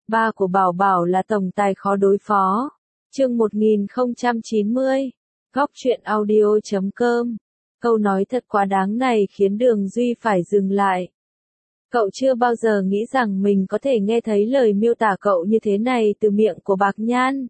Ba của Bảo Bảo là tổng tài khó đối phó. Chương 1090. Góc truyện audio.com. Câu nói thật quá đáng này khiến Đường Duy phải dừng lại. Cậu chưa bao giờ nghĩ rằng mình có thể nghe thấy lời miêu tả cậu như thế này từ miệng của Bạc Nhan.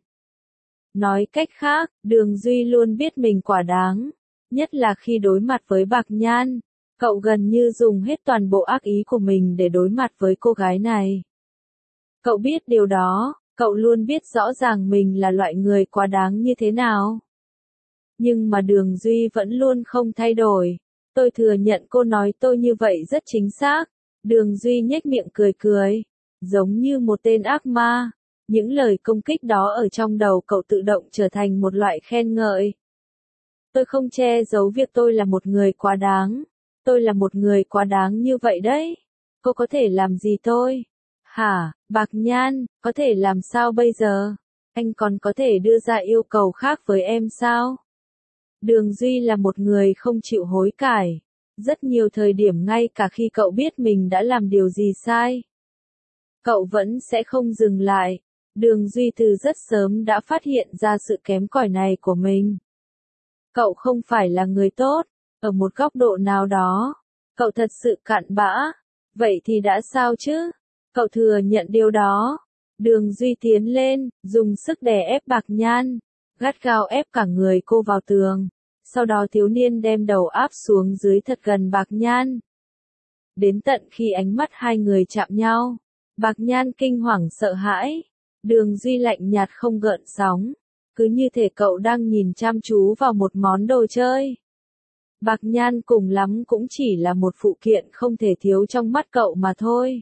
Nói cách khác, Đường Duy luôn biết mình quá đáng. Nhất là khi đối mặt với Bạc Nhan, cậu gần như dùng hết toàn bộ ác ý của mình để đối mặt với cô gái này. Cậu biết điều đó, cậu luôn biết rõ ràng mình là loại người quá đáng như thế nào. Nhưng mà Đường Duy vẫn luôn không thay đổi. Tôi thừa nhận cô nói tôi như vậy rất chính xác. Đường Duy nhếch miệng cười cười, giống như một tên ác ma. Những lời công kích đó ở trong đầu cậu tự động trở thành một loại khen ngợi. Tôi không che giấu việc tôi là một người quá đáng. Tôi là một người quá đáng như vậy đấy. Cô có thể làm gì tôi? Hả, Bạc Nhan, có thể làm sao bây giờ? Anh còn có thể đưa ra yêu cầu khác với em sao? Đường Duy là một người không chịu hối cải. Rất nhiều thời điểm ngay cả khi cậu biết mình đã làm điều gì sai, cậu vẫn sẽ không dừng lại. Đường Duy từ rất sớm đã phát hiện ra sự kém cỏi này của mình. Cậu không phải là người tốt, ở một góc độ nào đó, cậu thật sự cặn bã. Vậy thì đã sao chứ? Cậu thừa nhận điều đó. Đường Duy tiến lên, dùng sức đè ép Bạc Nhan, gắt gao ép cả người cô vào tường. Sau đó thiếu niên đem đầu áp xuống dưới thật gần Bạc Nhan. Đến tận khi ánh mắt hai người chạm nhau, Bạc Nhan kinh hoàng sợ hãi. Đường Duy lạnh nhạt không gợn sóng, cứ như thể cậu đang nhìn chăm chú vào một món đồ chơi. Bạc Nhan cùng lắm cũng chỉ là một phụ kiện không thể thiếu trong mắt cậu mà thôi.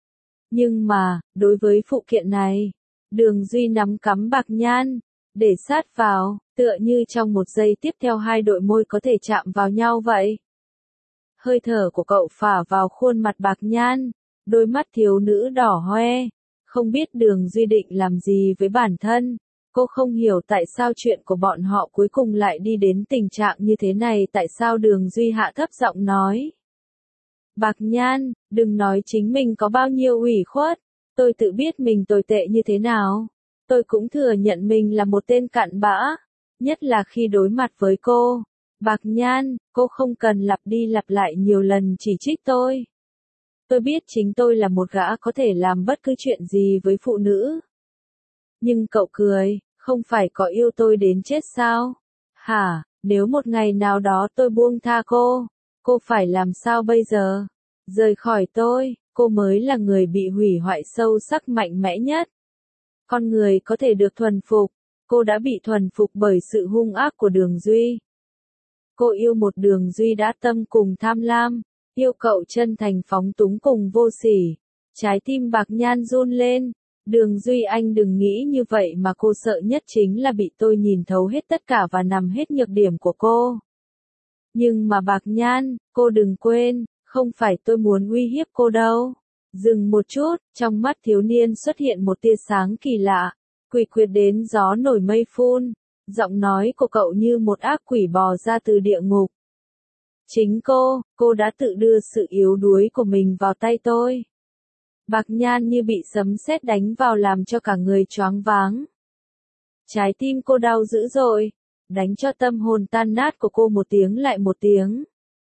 Nhưng mà, đối với phụ kiện này, Đường Duy nắm cắm Bạc Nhan, để sát vào, tựa như trong một giây tiếp theo hai đội môi có thể chạm vào nhau vậy. Hơi thở của cậu phả vào khuôn mặt Bạc Nhan, đôi mắt thiếu nữ đỏ hoe, không biết Đường Duy định làm gì với bản thân. Cô không hiểu tại sao chuyện của bọn họ cuối cùng lại đi đến tình trạng như thế này. Tại sao Đường Duy hạ thấp giọng nói. Bạc Nhan, đừng nói chính mình có bao nhiêu ủy khuất. Tôi tự biết mình tồi tệ như thế nào. Tôi cũng thừa nhận mình là một tên cặn bã. Nhất là khi đối mặt với cô. Bạc Nhan, cô không cần lặp đi lặp lại nhiều lần chỉ trích tôi. Tôi biết chính tôi là một gã có thể làm bất cứ chuyện gì với phụ nữ. Nhưng cậu cười, không phải có yêu tôi đến chết sao? Hả, nếu một ngày nào đó tôi buông tha cô phải làm sao bây giờ? Rời khỏi tôi, cô mới là người bị hủy hoại sâu sắc mạnh mẽ nhất. Con người có thể được thuần phục, cô đã bị thuần phục bởi sự hung ác của Đường Duy. Cô yêu một Đường Duy đã tâm cùng tham lam, yêu cậu chân thành phóng túng cùng vô sỉ. Trái tim Bạc Nhan run lên. Đường Duy, anh đừng nghĩ như vậy mà, cô sợ nhất chính là bị tôi nhìn thấu hết tất cả và nằm hết nhược điểm của cô. Nhưng mà Bạc Nhan, cô đừng quên, không phải tôi muốn uy hiếp cô đâu. Dừng một chút, trong mắt thiếu niên xuất hiện một tia sáng kỳ lạ, quỷ quyệt đến gió nổi mây phun. Giọng nói của cậu như một ác quỷ bò ra từ địa ngục. Chính cô đã tự đưa sự yếu đuối của mình vào tay tôi. Bạc Nhan như bị sấm sét đánh vào làm cho cả người choáng váng. Trái tim cô đau dữ dội, đánh cho tâm hồn tan nát của cô một tiếng lại một tiếng.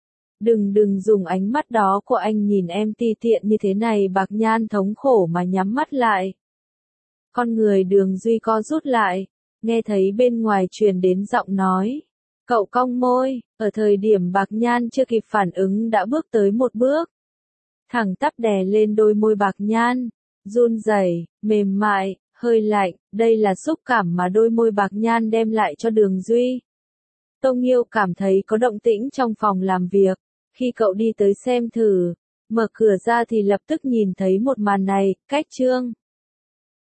Đừng dùng ánh mắt đó của anh nhìn em ti tiện như thế này. Bạc Nhan thống khổ mà nhắm mắt lại. Con người Đường Duy co rút lại, nghe thấy bên ngoài truyền đến giọng nói. Cậu cong môi, ở thời điểm Bạc Nhan chưa kịp phản ứng đã bước tới một bước. Thẳng tắp đè lên đôi môi Bạc Nhan, run rẩy, mềm mại, hơi lạnh. Đây là xúc cảm mà đôi môi Bạc Nhan đem lại cho Đường Duy. Tô Nghiêu cảm thấy có động tĩnh trong phòng làm việc. Khi cậu đi tới xem thử, mở cửa ra thì lập tức nhìn thấy một màn này. Cách Trương